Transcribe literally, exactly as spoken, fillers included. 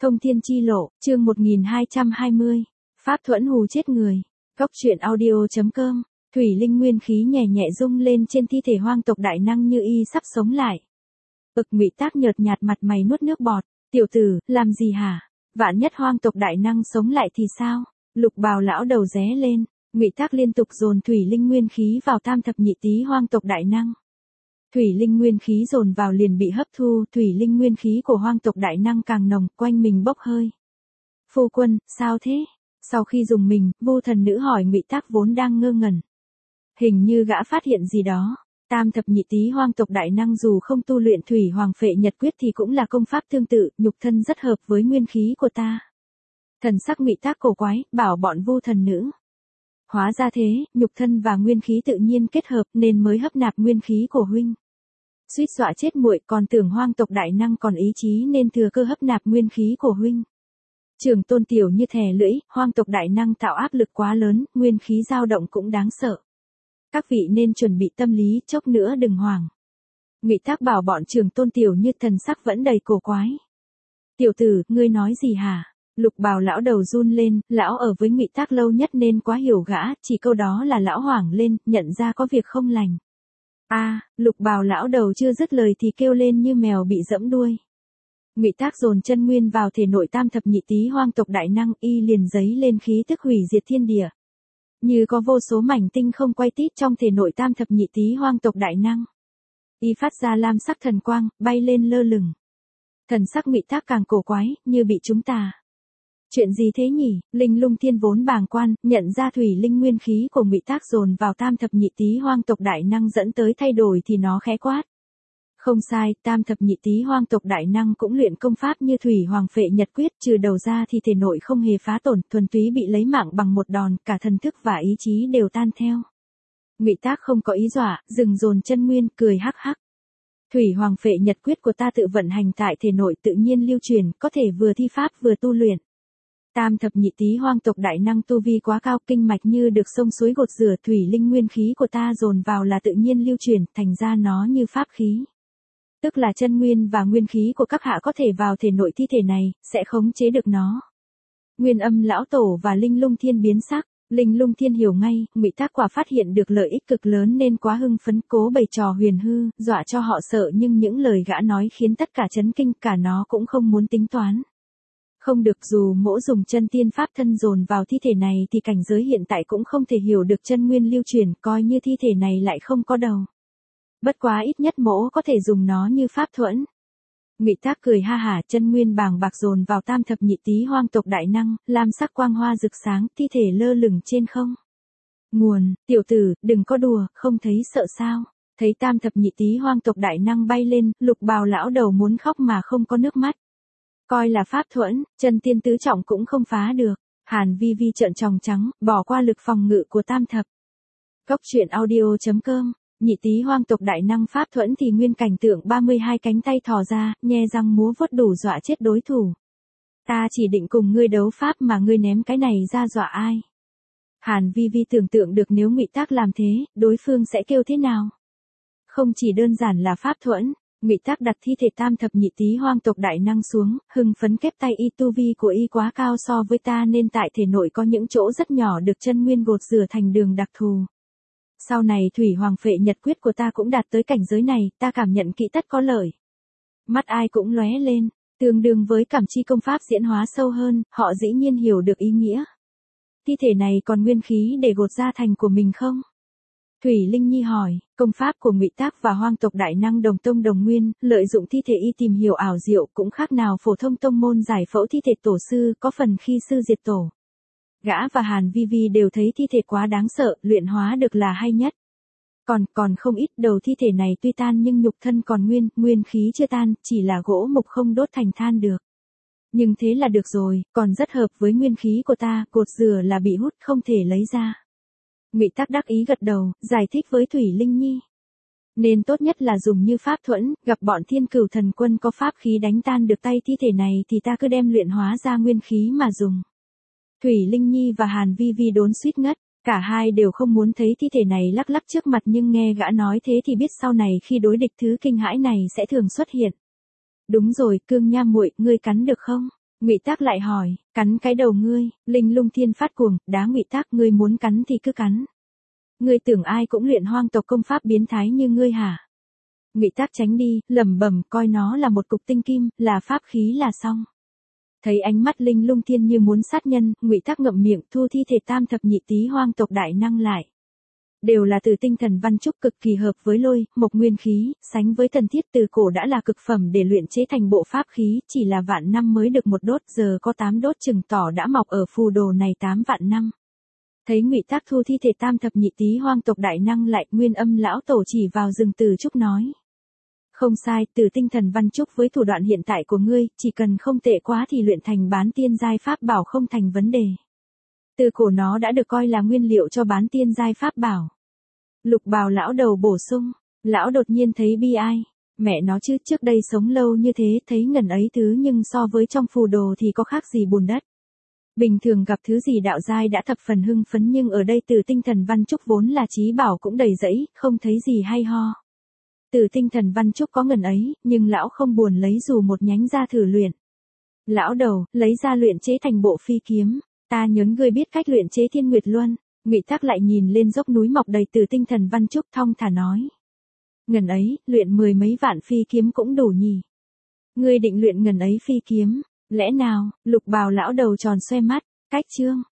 Thông thiên chi lộ, chương một nghìn hai trăm hai mươi. Pháp thuẫn hù chết người. Cốc truyện audio.com. Thủy linh nguyên khí nhẹ nhẹ rung lên trên thi thể hoang tộc đại năng như y sắp sống lại. Ực Ngụy Tác nhợt nhạt mặt mày nuốt nước bọt. Tiểu tử, làm gì hả? Vạn nhất hoang tộc đại năng sống lại thì sao? Lục Bào lão đầu ré lên. Ngụy Tác liên tục dồn thủy linh nguyên khí vào tam thập nhị tý hoang tộc đại năng. Thủy linh nguyên khí dồn vào liền bị hấp thu, thủy linh nguyên khí của hoang tộc đại năng càng nồng, quanh mình bốc hơi. Phu quân, sao thế? Sau khi dùng mình, Vu thần nữ hỏi Ngụy Tác vốn đang ngơ ngẩn. Hình như gã phát hiện gì đó. Tam thập nhị tý hoang tộc đại năng dù không tu luyện thủy hoàng phệ nhật quyết thì cũng là công pháp tương tự, nhục thân rất hợp với nguyên khí của ta. Thần sắc Ngụy Tác cổ quái, bảo bọn Vu thần nữ. Hóa ra thế, nhục thân và nguyên khí tự nhiên kết hợp nên mới hấp nạp nguyên khí của huynh. Suýt dọa chết muội, còn tưởng hoang tộc đại năng còn ý chí nên thừa cơ hấp nạp nguyên khí của huynh. Trường Tôn tiểu như thè lưỡi, hoang tộc đại năng tạo áp lực quá lớn, nguyên khí dao động cũng đáng sợ. Các vị nên chuẩn bị tâm lý, chốc nữa đừng hoảng. Ngụy Tác bảo bọn Trường Tôn tiểu như, thần sắc vẫn đầy cổ quái. Tiểu tử, ngươi nói gì hả? Lục Bào lão đầu run lên, lão ở với Ngụy Tác lâu nhất nên quá hiểu gã, chỉ câu đó là lão hoảng lên, nhận ra có việc không lành. A, à, Lục Bào lão đầu chưa dứt lời thì kêu lên như mèo bị giẫm đuôi. Ngụy Tác dồn chân nguyên vào thể nội tam thập nhị tý hoang tộc đại năng, y liền giấy lên khí tức hủy diệt thiên địa. Như có vô số mảnh tinh không quay tít trong thể nội tam thập nhị tý hoang tộc đại năng. Y phát ra lam sắc thần quang, bay lên lơ lửng. Thần sắc Ngụy Tác càng cổ quái, như bị trúng tà. Chuyện gì thế nhỉ? Linh Lung Thiên vốn bàng quan, nhận ra thủy linh nguyên khí của Ngụy Tác dồn vào tam thập nhị tý hoang tộc đại năng dẫn tới thay đổi thì nó khẽ quát. Không sai, tam thập nhị tý hoang tộc đại năng cũng luyện công pháp như thủy hoàng phệ nhật quyết, trừ đầu ra thì thể nội không hề phá tổn, thuần túy bị lấy mạng bằng một đòn, cả thần thức và ý chí đều tan theo. Ngụy Tác không có ý dọa, dừng dồn chân nguyên, cười hắc hắc. Thủy hoàng phệ nhật quyết của ta tự vận hành tại thể nội tự nhiên lưu truyền, có thể vừa thi pháp vừa tu luyện. Tam thập nhị tý hoang tộc đại năng tu vi quá cao, kinh mạch như được sông suối gột rửa, thủy linh nguyên khí của ta dồn vào là tự nhiên lưu truyền, thành ra nó như pháp khí. Tức là chân nguyên và nguyên khí của các hạ có thể vào thể nội thi thể này, sẽ khống chế được nó. Nguyên Âm lão tổ và Linh Lung Thiên biến sắc, Linh Lung Thiên hiểu ngay, Ngụy Tác quả phát hiện được lợi ích cực lớn nên quá hưng phấn, cố bày trò huyền hư, dọa cho họ sợ, nhưng những lời gã nói khiến tất cả chấn kinh, cả nó cũng không muốn tính toán. Không được, dù mỗ dùng chân tiên pháp thân dồn vào thi thể này thì cảnh giới hiện tại cũng không thể hiểu được chân nguyên lưu truyền, coi như thi thể này lại không có đầu. Bất quá ít nhất mỗ có thể dùng nó như pháp thuẫn. Ngụy Tác cười ha hả, chân nguyên bàng bạc dồn vào tam thập nhị tý hoang tộc đại năng, lam sắc quang hoa rực sáng, thi thể lơ lửng trên không. Nguồn, tiểu tử, đừng có đùa, không thấy sợ sao? Thấy tam thập nhị tý hoang tộc đại năng bay lên, Lục Bào lão đầu muốn khóc mà không có nước mắt. Coi là pháp thuẫn, chân tiên tứ trọng cũng không phá được. Hàn Vi Vi trợn tròng trắng, bỏ qua lực phòng ngự của tam thập. Cốc truyện audio.com. Nhị tý hoang tộc đại năng pháp thuẫn thì nguyên cảnh tượng ba mươi hai cánh tay thò ra, nhe răng múa vuốt đủ dọa chết đối thủ. Ta chỉ định cùng ngươi đấu pháp mà ngươi ném cái này ra dọa ai? Hàn Vi Vi tưởng tượng được nếu Ngụy Tác làm thế, đối phương sẽ kêu thế nào? Không chỉ đơn giản là pháp thuẫn. Ngụy Tác đặt thi thể tam thập nhị tý hoang tộc đại năng xuống, hưng phấn kép tay, y tu vi của y quá cao so với ta nên tại thể nội có những chỗ rất nhỏ được chân nguyên gột rửa thành đường đặc thù. Sau này thủy hoàng phệ nhật quyết của ta cũng đạt tới cảnh giới này, ta cảm nhận kỹ tất có lợi. Mắt ai cũng lóe lên, tương đương với cảm chi công pháp diễn hóa sâu hơn, họ dĩ nhiên hiểu được ý nghĩa. Thi thể này còn nguyên khí để gột ra thành của mình không? Thủy Linh Nhi hỏi, công pháp của Ngụy Tác và hoang tộc đại năng đồng tông đồng nguyên, lợi dụng thi thể y tìm hiểu ảo diệu cũng khác nào phổ thông tông môn giải phẫu thi thể tổ sư, có phần khi sư diệt tổ. Gã và Hàn Vi Vi đều thấy thi thể quá đáng sợ, luyện hóa được là hay nhất. Còn, còn không ít, đầu thi thể này tuy tan nhưng nhục thân còn nguyên, nguyên khí chưa tan, chỉ là gỗ mục không đốt thành than được. Nhưng thế là được rồi, còn rất hợp với nguyên khí của ta, cột rửa là bị hút không thể lấy ra. Ngụy Tác đắc ý gật đầu, giải thích với Thủy Linh Nhi. Nên tốt nhất là dùng như pháp thuẫn, gặp bọn Thiên Cửu thần quân có pháp khí đánh tan được tay thi thể này thì ta cứ đem luyện hóa ra nguyên khí mà dùng. Thủy Linh Nhi và Hàn Vi Vi đốn suýt ngất, cả hai đều không muốn thấy thi thể này lắc lắc trước mặt, nhưng nghe gã nói thế thì biết sau này khi đối địch thứ kinh hãi này sẽ thường xuất hiện. Đúng rồi, Cương Nha muội, ngươi cắn được không? Ngụy Tác lại hỏi, cắn cái đầu ngươi, Linh Lung Thiên phát cuồng, đá Ngụy Tác, ngươi muốn cắn thì cứ cắn. Ngươi tưởng ai cũng luyện hoang tộc công pháp biến thái như ngươi hả? Ngụy Tác tránh đi, lẩm bẩm, coi nó là một cục tinh kim, là pháp khí là xong. Thấy ánh mắt Linh Lung Thiên như muốn sát nhân, Ngụy Tác ngậm miệng, thu thi thể tam thập nhị tý hoang tộc đại năng lại. Đều là từ tinh thần văn trúc cực kỳ hợp với lôi, mộc nguyên khí, sánh với thần thiết từ cổ đã là cực phẩm để luyện chế thành bộ pháp khí, chỉ là vạn năm mới được một đốt, giờ có tám đốt chừng tỏ đã mọc ở phù đồ này tám vạn năm. Thấy Ngụy Tác thu thi thể tam thập nhị tý hoang tộc đại năng lại, Nguyên Âm lão tổ chỉ vào rừng Từ Trúc nói. Không sai, từ tinh thần văn trúc với thủ đoạn hiện tại của ngươi, chỉ cần không tệ quá thì luyện thành bán tiên giai pháp bảo không thành vấn đề. Từ cổ nó đã được coi là nguyên liệu cho bán tiên giai pháp bảo. Lục Bào lão đầu bổ sung, lão đột nhiên thấy bi ai, mẹ nó chứ, trước đây sống lâu như thế, thấy ngần ấy thứ nhưng so với trong phù đồ thì có khác gì bùn đất. Bình thường gặp thứ gì đạo giai đã thập phần hưng phấn, nhưng ở đây từ tinh thần văn trúc vốn là chí bảo cũng đầy rẫy, không thấy gì hay ho. Từ tinh thần văn trúc có ngần ấy, nhưng lão không buồn lấy dù một nhánh ra thử luyện. Lão đầu, lấy ra luyện chế thành bộ phi kiếm, ta nhớ ngươi biết cách luyện chế Thiên Nguyệt Luân. Ngụy Tác lại nhìn lên dốc núi mọc đầy từ tinh thần văn trúc, thong thả nói. Ngần ấy, luyện mười mấy vạn phi kiếm cũng đủ nhỉ. Ngươi định luyện ngần ấy phi kiếm, lẽ nào? Lục Bào lão đầu tròn xoe mắt, cách chương.